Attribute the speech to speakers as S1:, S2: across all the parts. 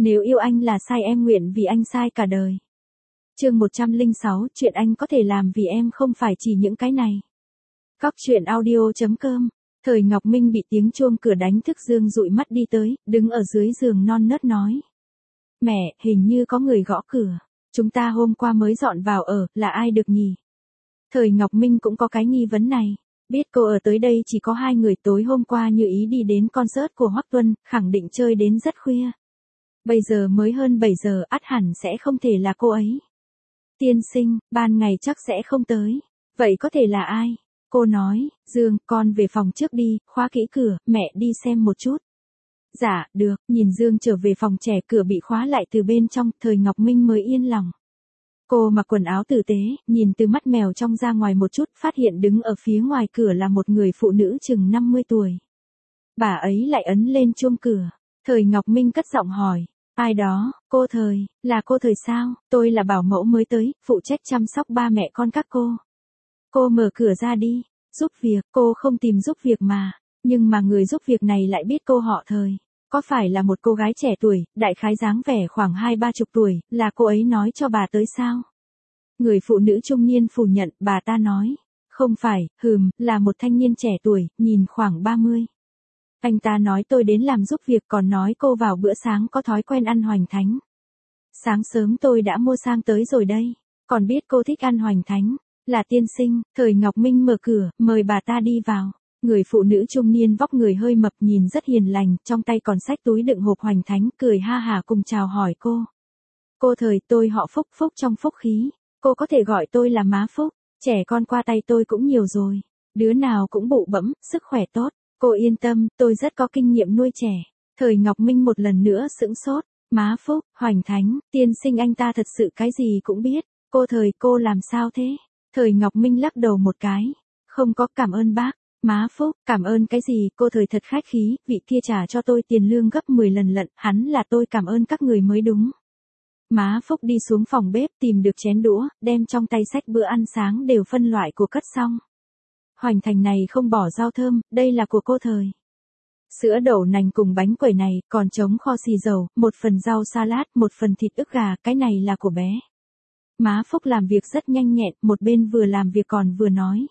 S1: Nếu yêu anh là sai em nguyện vì anh sai cả đời. Chương 106, chuyện anh có thể làm vì em không phải chỉ những cái này. Cóc truyện audio.com. Thời Ngọc Minh bị tiếng chuông cửa đánh thức, Dương dụi mắt đi tới, đứng ở dưới giường non nớt nói. Mẹ, hình như có người gõ cửa. Chúng ta hôm qua mới dọn vào ở, là ai được nhỉ? Thời Ngọc Minh cũng có cái nghi vấn này. Biết cô ở tới đây chỉ có 2 người, tối hôm qua như ý đi đến concert của Hoắc Tuân, khẳng định chơi đến rất khuya. Bây giờ mới hơn 7 giờ, ắt hẳn sẽ không thể là cô ấy. Tiên sinh, ban ngày chắc sẽ không tới. Vậy có thể là ai? Cô nói, Dương, con về phòng trước đi, khóa kỹ cửa, mẹ đi xem một chút. Dạ, được, nhìn Dương trở về phòng trẻ, cửa bị khóa lại từ bên trong, Thời Ngọc Minh mới yên lòng. Cô mặc quần áo tử tế, nhìn từ mắt mèo trong ra ngoài một chút, phát hiện đứng ở phía ngoài cửa là một người phụ nữ chừng 50 tuổi. Bà ấy lại ấn lên chuông cửa. Thời Ngọc Minh cất giọng hỏi, ai đó? Cô Thời, là cô Thời sao? Tôi là bảo mẫu mới tới, phụ trách chăm sóc ba mẹ con các cô. Cô mở cửa ra đi. Giúp việc, cô không tìm giúp việc mà. Nhưng mà người giúp việc này lại biết cô họ Thời. Có phải là một cô gái trẻ tuổi, đại khái dáng vẻ khoảng 20-30 tuổi, là cô ấy nói cho bà tới sao? Người phụ nữ trung niên phủ nhận, bà ta nói. Không phải, là một thanh niên trẻ tuổi, nhìn khoảng 30. Anh ta nói tôi đến làm giúp việc, còn nói cô vào bữa sáng có thói quen ăn hoành thánh. Sáng sớm tôi đã mua sang tới rồi đây, còn biết cô thích ăn hoành thánh. Là tiên sinh. Thời Ngọc Minh mở cửa, mời bà ta đi vào. Người phụ nữ trung niên vóc người hơi mập, nhìn rất hiền lành, trong tay còn xách túi đựng hộp hoành thánh, cười ha hả cùng chào hỏi cô. Cô Thời, tôi họ Phúc, Phúc trong phúc khí. Cô có thể gọi tôi là má Phúc. Trẻ con qua tay tôi cũng nhiều rồi. Đứa nào cũng bụ bẫm, sức khỏe tốt. Cô yên tâm, tôi rất có kinh nghiệm nuôi trẻ. Thời Ngọc Minh một lần nữa sững sốt. Má Phúc, hoành thánh, tiên sinh, anh ta thật sự cái gì cũng biết. Cô Thời, cô làm sao thế? Thời Ngọc Minh lắc đầu một cái. Không có, cảm ơn bác. Má Phúc, cảm ơn cái gì? Cô Thời thật khách khí, vị kia trả cho tôi tiền lương gấp 10 lần lận, hắn là tôi cảm ơn các người mới đúng. Má Phúc đi xuống phòng bếp tìm được chén đũa, đem trong tay xách bữa ăn sáng đều phân loại của cất xong. Hoành thành này không bỏ rau thơm, đây là của cô Thời. Sữa đậu nành cùng bánh quẩy này, còn trống kho xì dầu, một phần rau salad, một phần thịt ức gà, cái này là của bé. Má Phúc làm việc rất nhanh nhẹn, một bên vừa làm việc còn vừa nói.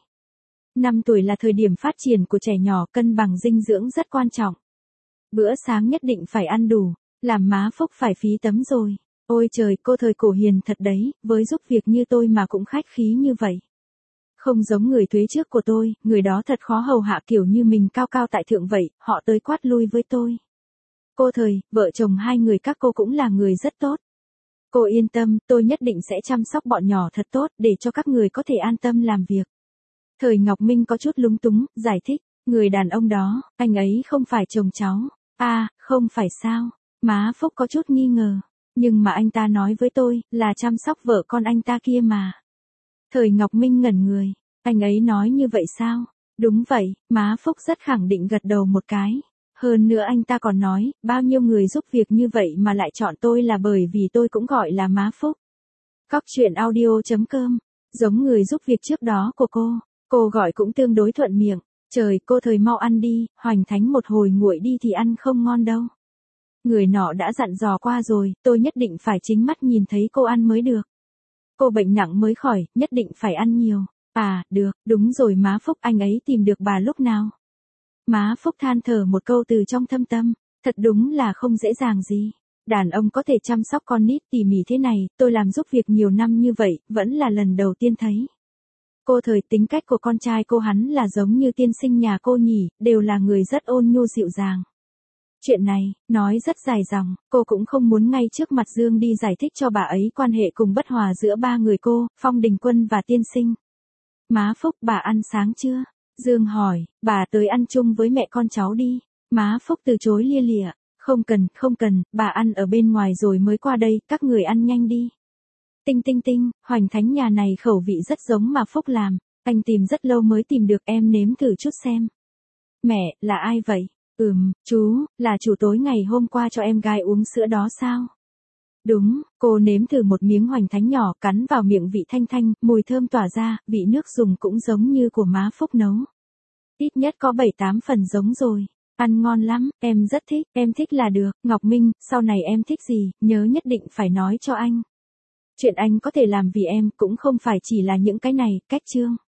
S1: 5 tuổi là thời điểm phát triển của trẻ nhỏ, cân bằng dinh dưỡng rất quan trọng. Bữa sáng nhất định phải ăn đủ, làm má Phúc phải phí tấm rồi. Ôi trời, cô Thời cổ hiền thật đấy, với giúp việc như tôi mà cũng khách khí như vậy. Không giống người thuế trước của tôi, người đó thật khó hầu hạ, kiểu như mình cao cao tại thượng vậy, họ tới quát lui với tôi. Cô Thời, vợ chồng 2 người các cô cũng là người rất tốt. Cô yên tâm, tôi nhất định sẽ chăm sóc bọn nhỏ thật tốt, để cho các người có thể an tâm làm việc. Thời Ngọc Minh có chút lúng túng, giải thích, người đàn ông đó, anh ấy không phải chồng cháu. À, không phải sao? Má Phúc có chút nghi ngờ. Nhưng mà anh ta nói với tôi, là chăm sóc vợ con anh ta kia mà. Thời Ngọc Minh ngẩn người, anh ấy nói như vậy sao? Đúng vậy, má Phúc rất khẳng định gật đầu một cái. Hơn nữa anh ta còn nói, bao nhiêu người giúp việc như vậy mà lại chọn tôi là bởi vì tôi cũng gọi là má Phúc. Cóc truyện audio.com, giống người giúp việc trước đó của cô gọi cũng tương đối thuận miệng. Trời, cô Thời mau ăn đi, hoành thánh một hồi nguội đi thì ăn không ngon đâu. Người nọ đã dặn dò qua rồi, tôi nhất định phải chính mắt nhìn thấy cô ăn mới được. Cô bệnh nặng mới khỏi, nhất định phải ăn nhiều. À, được, đúng rồi má Phúc, anh ấy tìm được bà lúc nào? Má Phúc than thở một câu từ trong thâm tâm, thật đúng là không dễ dàng gì. Đàn ông có thể chăm sóc con nít tỉ mỉ thế này, tôi làm giúp việc nhiều năm như vậy, vẫn là lần đầu tiên thấy. Cô Thời, tính cách của con trai cô hắn là giống như tiên sinh nhà cô nhỉ, đều là người rất ôn nhu dịu dàng. Chuyện này, nói rất dài dòng, cô cũng không muốn ngay trước mặt Dương đi giải thích cho bà ấy quan hệ cùng bất hòa giữa 3 người cô, Phong Đình Quân và tiên sinh. Má Phúc, bà ăn sáng chưa? Dương hỏi, bà tới ăn chung với mẹ con cháu đi. Má Phúc từ chối lia lịa, không cần, bà ăn ở bên ngoài rồi mới qua đây, các người ăn nhanh đi. Tinh, hoành thánh nhà này khẩu vị rất giống mà Phúc làm, anh tìm rất lâu mới tìm được, em nếm thử chút xem. Mẹ, là ai vậy? Chú, là chủ tối ngày hôm qua cho em gái uống sữa đó sao? Đúng, cô nếm thử một miếng hoành thánh nhỏ, cắn vào miệng vị thanh thanh, mùi thơm tỏa ra, vị nước dùng cũng giống như của má Phúc nấu. Ít nhất có 7-8 phần giống rồi. Ăn ngon lắm, em rất thích, em thích là được. Ngọc Minh, sau này em thích gì, nhớ nhất định phải nói cho anh. Chuyện anh có thể làm vì em cũng không phải chỉ là những cái này, cách chương.